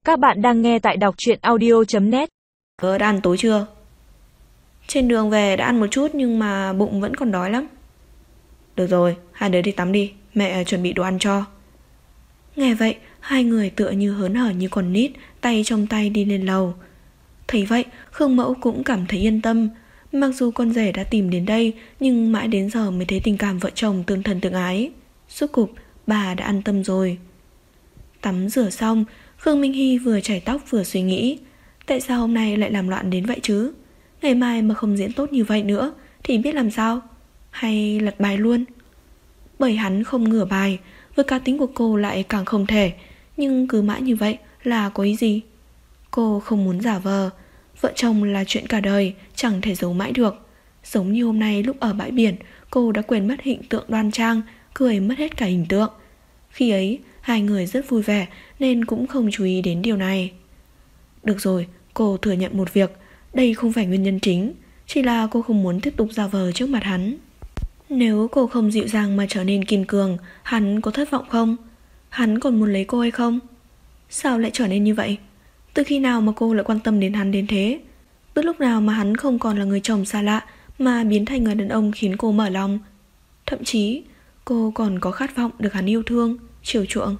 Các bạn đang nghe tại đọc truyện audio.net. Đã ăn tối chưa? Trên đường về đã ăn một chút nhưng mà bụng vẫn còn đói lắm. Được rồi, hai đứa đi tắm đi, mẹ chuẩn bị đồ ăn cho. Nghe vậy, hai người tựa như hớn hở như con nít, tay trong tay đi lên lầu. Thấy vậy, Khương Mẫu cũng cảm thấy yên tâm. Mặc dù con rể đã tìm đến đây, nhưng mãi đến giờ mới thấy tình cảm vợ chồng tương thân tương ái. Rốt cục, bà đã an tâm rồi. Tắm rửa xong, Khương Minh Hy vừa chải tóc vừa suy nghĩ, tại sao hôm nay lại làm loạn đến vậy chứ? Ngày mai mà không diễn tốt như vậy nữa thì biết làm sao? Hay lật bài luôn? Bởi hắn không ngửa bài, với cá tính của cô lại càng không thể. Nhưng cứ mãi như vậy là có ý gì? Cô không muốn giả vờ. Vợ chồng là chuyện cả đời, chẳng thể giấu mãi được. Giống như hôm nay lúc ở bãi biển, cô đã quên mất hình tượng đoan trang, cười mất hết cả hình tượng. Khi ấy, hai người rất vui vẻ nên cũng không chú ý đến điều này. Được rồi, cô thừa nhận một việc, đây không phải nguyên nhân chính, chỉ là cô không muốn tiếp tục giả vờ trước mặt hắn. Nếu cô không dịu dàng mà trở nên kiên cường, hắn có thất vọng không? Hắn còn muốn lấy cô hay không? Sao lại trở nên như vậy? Từ khi nào mà cô lại quan tâm đến hắn đến thế? Từ lúc nào mà hắn không còn là người chồng xa lạ mà biến thành người đàn ông khiến cô mở lòng? Thậm chí cô còn có khát vọng được hắn yêu thương, chiều chuộng.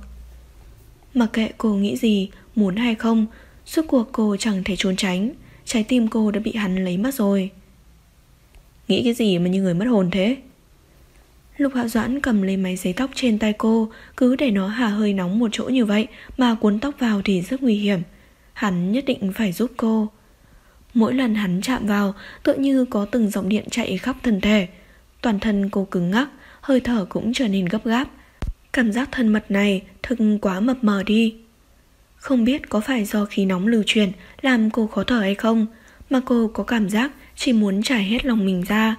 Mặc kệ cô nghĩ gì, muốn hay không, suốt cuộc cô chẳng thể trốn tránh. Trái tim cô đã bị hắn lấy mất rồi. Nghĩ cái gì mà như người mất hồn thế? Lục Hạo Doãn cầm lấy máy sấy tóc trên tay cô, cứ để nó hà hơi nóng một chỗ như vậy mà cuốn tóc vào thì rất nguy hiểm. Hắn nhất định phải giúp cô. Mỗi lần hắn chạm vào, tựa như có từng dòng điện chạy khắp thân thể. Toàn thân cô cứng ngắc, hơi thở cũng trở nên gấp gáp. Cảm giác thân mật này thực quá mập mờ đi. Không biết có phải do khí nóng lưu truyền làm cô khó thở hay không, mà cô có cảm giác chỉ muốn trải hết lòng mình ra.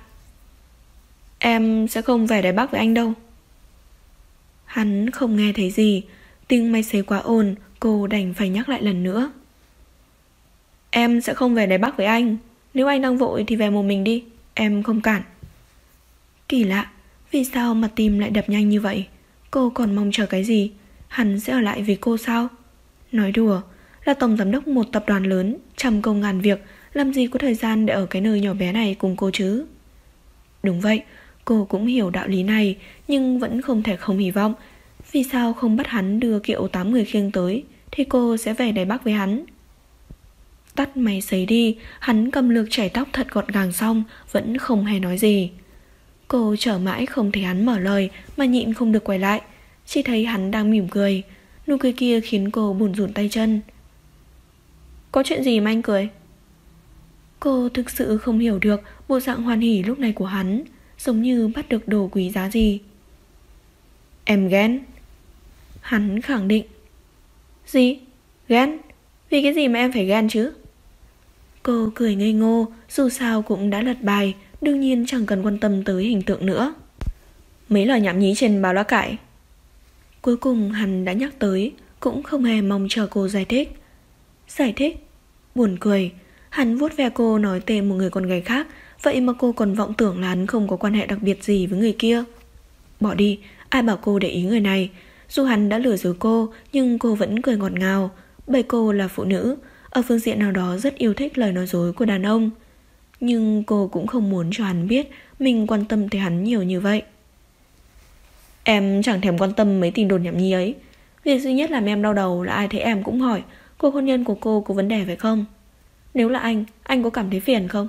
Em sẽ không về Đài Bắc với anh đâu. Hắn không nghe thấy gì. Tiếng máy sấy quá ồn, cô đành phải nhắc lại lần nữa. Em sẽ không về Đài Bắc với anh. Nếu anh đang vội thì về một mình đi, em không cản. Kỳ lạ, vì sao mà tim lại đập nhanh như vậy? Cô còn mong chờ cái gì? Hắn sẽ ở lại vì cô sao? Nói đùa, là tổng giám đốc một tập đoàn lớn, trăm công ngàn việc, làm gì có thời gian để ở cái nơi nhỏ bé này cùng cô chứ? Đúng vậy, cô cũng hiểu đạo lý này, nhưng vẫn không thể không hy vọng. Vì sao không bắt hắn đưa kiệu 8 người khiêng tới, thì cô sẽ về Đài Bắc với hắn. Tắt máy sấy đi, hắn cầm lược chải tóc thật gọn gàng xong, vẫn không hề nói gì. Cô chờ mãi không thấy hắn mở lời mà nhịn không được quay lại. Chỉ thấy hắn đang mỉm cười. Nụ cười kia khiến cô buồn rùn tay chân. Có chuyện gì mà anh cười? Cô thực sự không hiểu được bộ dạng hoan hỉ lúc này của hắn, giống như bắt được đồ quý giá gì. Em ghen. Hắn khẳng định. Gì? Ghen? Vì cái gì mà em phải ghen chứ? Cô cười ngây ngô, dù sao cũng đã lật bài, đương nhiên chẳng cần quan tâm tới hình tượng nữa. Mấy lời nhảm nhí trên báo lá cải. Cuối cùng hắn đã nhắc tới, cũng không hề mong chờ cô giải thích. Giải thích? Buồn cười. Hắn vuốt ve cô nói tên một người con gái khác, vậy mà cô còn vọng tưởng là hắn không có quan hệ đặc biệt gì với người kia. Bỏ đi, ai bảo cô để ý người này. Dù hắn đã lừa dối cô, nhưng cô vẫn cười ngọt ngào. Bởi cô là phụ nữ, ở phương diện nào đó rất yêu thích lời nói dối của đàn ông. Nhưng cô cũng không muốn cho hắn biết mình quan tâm tới hắn nhiều như vậy. Em chẳng thèm quan tâm mấy tin đồn nhảm nhí ấy. Việc duy nhất làm em đau đầu là ai thấy em cũng hỏi cuộc hôn nhân của cô có vấn đề phải không? Nếu là anh có cảm thấy phiền không?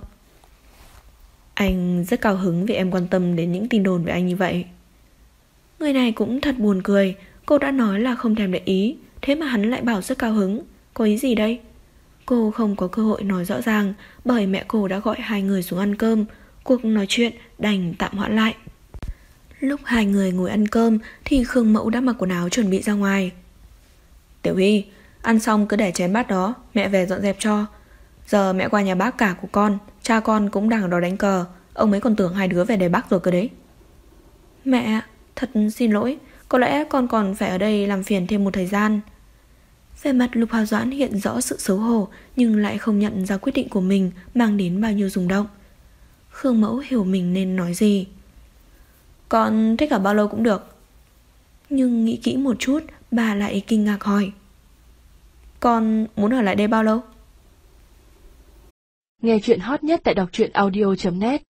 Anh rất cao hứng vì em quan tâm đến những tin đồn về anh như vậy. Người này cũng thật buồn cười. Cô đã nói là không thèm để ý, thế mà hắn lại bảo rất cao hứng. Có ý gì đây? Cô không có cơ hội nói rõ ràng, bởi mẹ cô đã gọi hai người xuống ăn cơm. Cuộc nói chuyện đành tạm hoãn lại. Lúc hai người ngồi ăn cơm thì Khương Mẫu đã mặc quần áo chuẩn bị ra ngoài. Tiểu Huy, ăn xong cứ để chén bát đó, mẹ về dọn dẹp cho. Giờ mẹ qua nhà bác cả của con, cha con cũng đang ở đó đánh cờ. Ông ấy còn tưởng hai đứa về Đài Bắc rồi cơ đấy. Mẹ, thật xin lỗi, có lẽ con còn phải ở đây làm phiền thêm một thời gian. Về mặt Lục Hạo Doãn hiện rõ sự xấu hổ, nhưng lại không nhận ra quyết định của mình mang đến bao nhiêu rung động. Khương Mẫu hiểu mình nên nói gì. Con thích ở bao lâu cũng được. Nhưng nghĩ kỹ một chút, bà lại kinh ngạc hỏi. Con muốn ở lại đây bao lâu? Nghe chuyện hot nhất tại đọc truyện audio.net